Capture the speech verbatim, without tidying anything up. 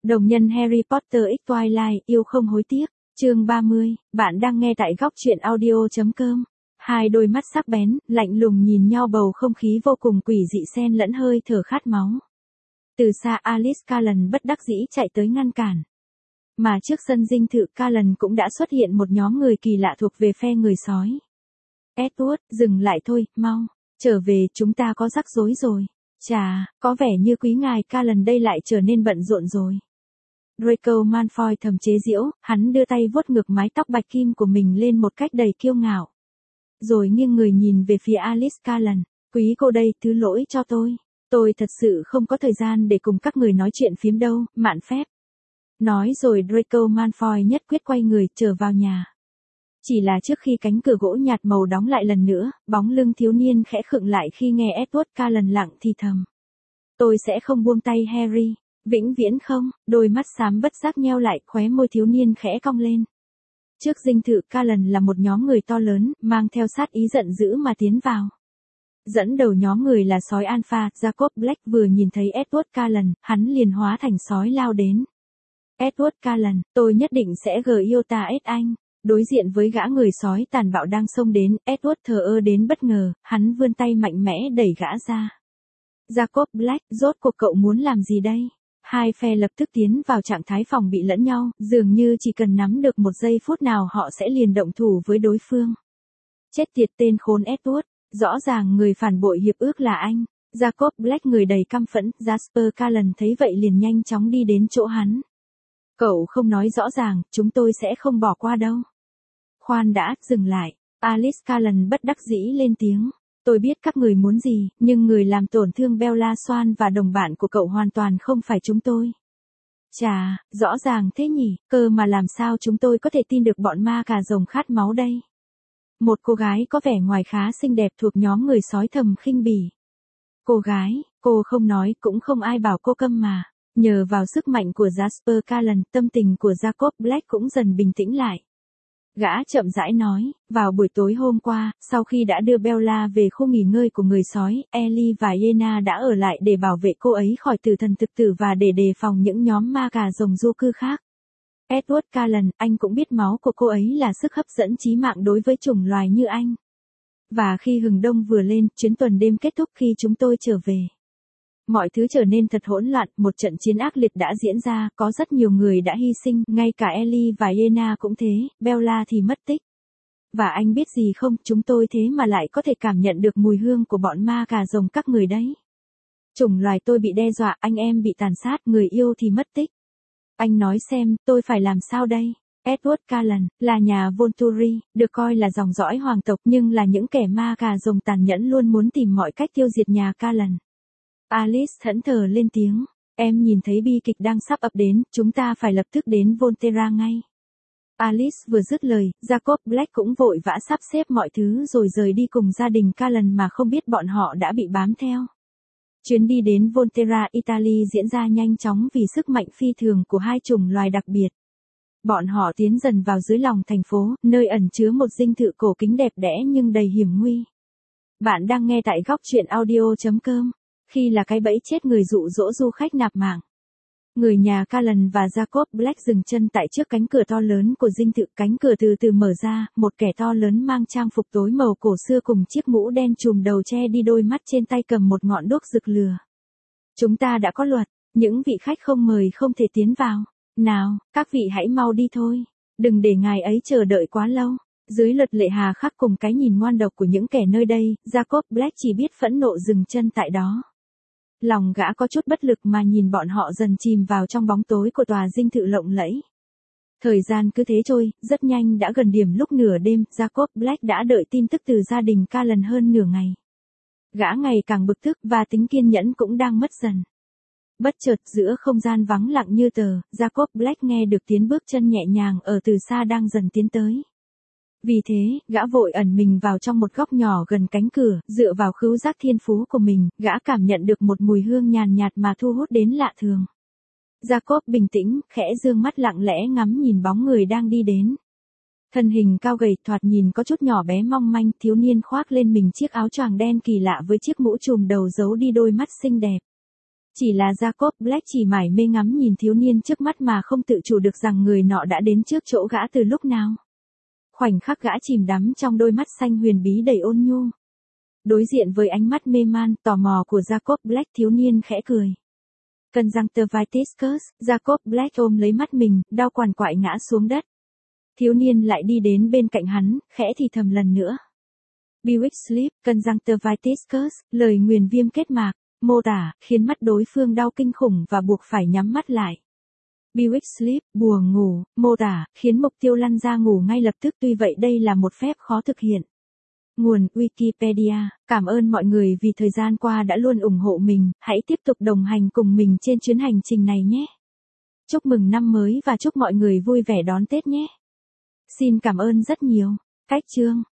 Đồng nhân Harry Potter X Twilight, yêu không hối tiếc, chương ba mươi, bạn đang nghe tại góc truyện audio.com. Hai đôi mắt sắc bén, lạnh lùng nhìn nhau, bầu không khí vô cùng quỷ dị xen lẫn hơi thở khát máu. Từ xa Alice Cullen bất đắc dĩ chạy tới ngăn cản. Mà trước sân dinh thự Cullen cũng đã xuất hiện một nhóm người kỳ lạ thuộc về phe người sói. Edward, dừng lại thôi, mau, trở về, chúng ta có rắc rối rồi. Chà, có vẻ như quý ngài Cullen đây lại trở nên bận rộn rồi. Draco Malfoy thầm chế giễu, hắn đưa tay vuốt ngược mái tóc bạch kim của mình lên một cách đầy kiêu ngạo. Rồi nghiêng người nhìn về phía Alice Cullen, quý cô đây, thứ lỗi cho tôi. Tôi thật sự không có thời gian để cùng các người nói chuyện phiếm đâu, mạn phép. Nói rồi Draco Malfoy nhất quyết quay người trở vào nhà. Chỉ là trước khi cánh cửa gỗ nhạt màu đóng lại lần nữa, bóng lưng thiếu niên khẽ khựng lại khi nghe Edward Cullen lặng thì thầm. Tôi sẽ không buông tay Harry. Vĩnh viễn không, đôi mắt xám bất giác nheo lại, khóe môi thiếu niên khẽ cong lên. Trước dinh thự Cullen là một nhóm người to lớn, mang theo sát ý giận dữ mà tiến vào. Dẫn đầu nhóm người là sói Alpha, Jacob Black vừa nhìn thấy Edward Cullen, hắn liền hóa thành sói lao đến. Edward Cullen, tôi nhất định sẽ gờ yêu ta ết anh. Đối diện với gã người sói tàn bạo đang xông đến, Edward thờ ơ đến bất ngờ, hắn vươn tay mạnh mẽ đẩy gã ra. Jacob Black, rốt cuộc cậu muốn làm gì đây? Hai phe lập tức tiến vào trạng thái phòng bị lẫn nhau, dường như chỉ cần nắm được một giây phút nào họ sẽ liền động thủ với đối phương. Chết tiệt tên khốn Edward, rõ ràng người phản bội hiệp ước là anh. Jacob Black người đầy căm phẫn, Jasper Cullen thấy vậy liền nhanh chóng đi đến chỗ hắn. Cậu không nói rõ ràng, chúng tôi sẽ không bỏ qua đâu. Khoan đã, dừng lại. Alice Cullen bất đắc dĩ lên tiếng. Tôi biết các người muốn gì, nhưng người làm tổn thương Bella Swan và đồng bạn của cậu hoàn toàn không phải chúng tôi. Chà, rõ ràng thế nhỉ, cơ mà làm sao chúng tôi có thể tin được bọn ma cà rồng khát máu đây? Một cô gái có vẻ ngoài khá xinh đẹp thuộc nhóm người sói thầm khinh bỉ. Cô gái, cô không nói, cũng không ai bảo cô câm mà. Nhờ vào sức mạnh của Jasper Cullen, tâm tình của Jacob Black cũng dần bình tĩnh lại. Gã chậm rãi nói, vào buổi tối hôm qua, sau khi đã đưa Bella về khu nghỉ ngơi của người sói, Ellie và Yena đã ở lại để bảo vệ cô ấy khỏi tử thần thực tử và để đề phòng những nhóm ma cà rồng du cư khác. Edward Cullen, anh cũng biết máu của cô ấy là sức hấp dẫn chí mạng đối với chủng loài như anh. Và khi hừng đông vừa lên, chuyến tuần đêm kết thúc khi chúng tôi trở về. Mọi thứ trở nên thật hỗn loạn, một trận chiến ác liệt đã diễn ra, có rất nhiều người đã hy sinh, ngay cả Ellie và Yena cũng thế, Bella thì mất tích. Và anh biết gì không, chúng tôi thế mà lại có thể cảm nhận được mùi hương của bọn ma cà rồng các người đấy. Chủng loài tôi bị đe dọa, anh em bị tàn sát, người yêu thì mất tích. Anh nói xem, tôi phải làm sao đây? Edward Cullen, là nhà Volturi, được coi là dòng dõi hoàng tộc nhưng là những kẻ ma cà rồng tàn nhẫn luôn muốn tìm mọi cách tiêu diệt nhà Cullen. Alice thẫn thờ lên tiếng, em nhìn thấy bi kịch đang sắp ập đến, chúng ta phải lập tức đến Volterra ngay. Alice vừa dứt lời, Jacob Black cũng vội vã sắp xếp mọi thứ rồi rời đi cùng gia đình Cullen mà không biết bọn họ đã bị bám theo. Chuyến đi đến Volterra, Italy diễn ra nhanh chóng vì sức mạnh phi thường của hai chủng loài đặc biệt. Bọn họ tiến dần vào dưới lòng thành phố, nơi ẩn chứa một dinh thự cổ kính đẹp đẽ nhưng đầy hiểm nguy. Bạn đang nghe tại góc truyện audio.com. Khi là cái bẫy chết người dụ dỗ du khách nạp mạng. Người nhà Cullen và Jacob Black dừng chân tại trước cánh cửa to lớn của dinh thự, cánh cửa từ từ mở ra, một kẻ to lớn mang trang phục tối màu cổ xưa cùng chiếc mũ đen trùm đầu che đi đôi mắt, trên tay cầm một ngọn đuốc rực lửa. Chúng ta đã có luật, những vị khách không mời không thể tiến vào. Nào, các vị hãy mau đi thôi, đừng để ngài ấy chờ đợi quá lâu. Dưới luật lệ hà khắc cùng cái nhìn ngoan độc của những kẻ nơi đây, Jacob Black chỉ biết phẫn nộ dừng chân tại đó. Lòng gã có chút bất lực mà nhìn bọn họ dần chìm vào trong bóng tối của tòa dinh thự lộng lẫy. Thời gian cứ thế trôi, rất nhanh đã gần điểm lúc nửa đêm, Jacob Black đã đợi tin tức từ gia đình Cullen hơn nửa ngày. Gã ngày càng bực tức và tính kiên nhẫn cũng đang mất dần. Bất chợt giữa không gian vắng lặng như tờ, Jacob Black nghe được tiếng bước chân nhẹ nhàng ở từ xa đang dần tiến tới. Vì thế, gã vội ẩn mình vào trong một góc nhỏ gần cánh cửa, dựa vào khứu giác thiên phú của mình, gã cảm nhận được một mùi hương nhàn nhạt mà thu hút đến lạ thường. Jacob bình tĩnh, khẽ dương mắt lặng lẽ ngắm nhìn bóng người đang đi đến. Thân hình cao gầy, thoạt nhìn có chút nhỏ bé mong manh, thiếu niên khoác lên mình chiếc áo choàng đen kỳ lạ với chiếc mũ trùm đầu giấu đi đôi mắt xinh đẹp. Chỉ là Jacob Black chỉ mải mê ngắm nhìn thiếu niên trước mắt mà không tự chủ được rằng người nọ đã đến trước chỗ gã từ lúc nào. Khoảnh khắc gã chìm đắm trong đôi mắt xanh huyền bí đầy ôn nhu. Đối diện với ánh mắt mê man, tò mò của Jacob Black, thiếu niên khẽ cười. Conjunctivitis, Jacob Black ôm lấy mắt mình, đau quằn quại ngã xuống đất. Thiếu niên lại đi đến bên cạnh hắn, khẽ thì thầm lần nữa. Bewitch sleep, conjunctivitis, lời nguyền viêm kết mạc, mô tả, khiến mắt đối phương đau kinh khủng và buộc phải nhắm mắt lại. Bewitch sleep, bùa ngủ, mô tả, khiến mục tiêu lăn ra ngủ ngay lập tức, tuy vậy đây là một phép khó thực hiện. Nguồn Wikipedia, cảm ơn mọi người vì thời gian qua đã luôn ủng hộ mình, hãy tiếp tục đồng hành cùng mình trên chuyến hành trình này nhé. Chúc mừng năm mới và chúc mọi người vui vẻ đón Tết nhé. Xin cảm ơn rất nhiều. Cách chương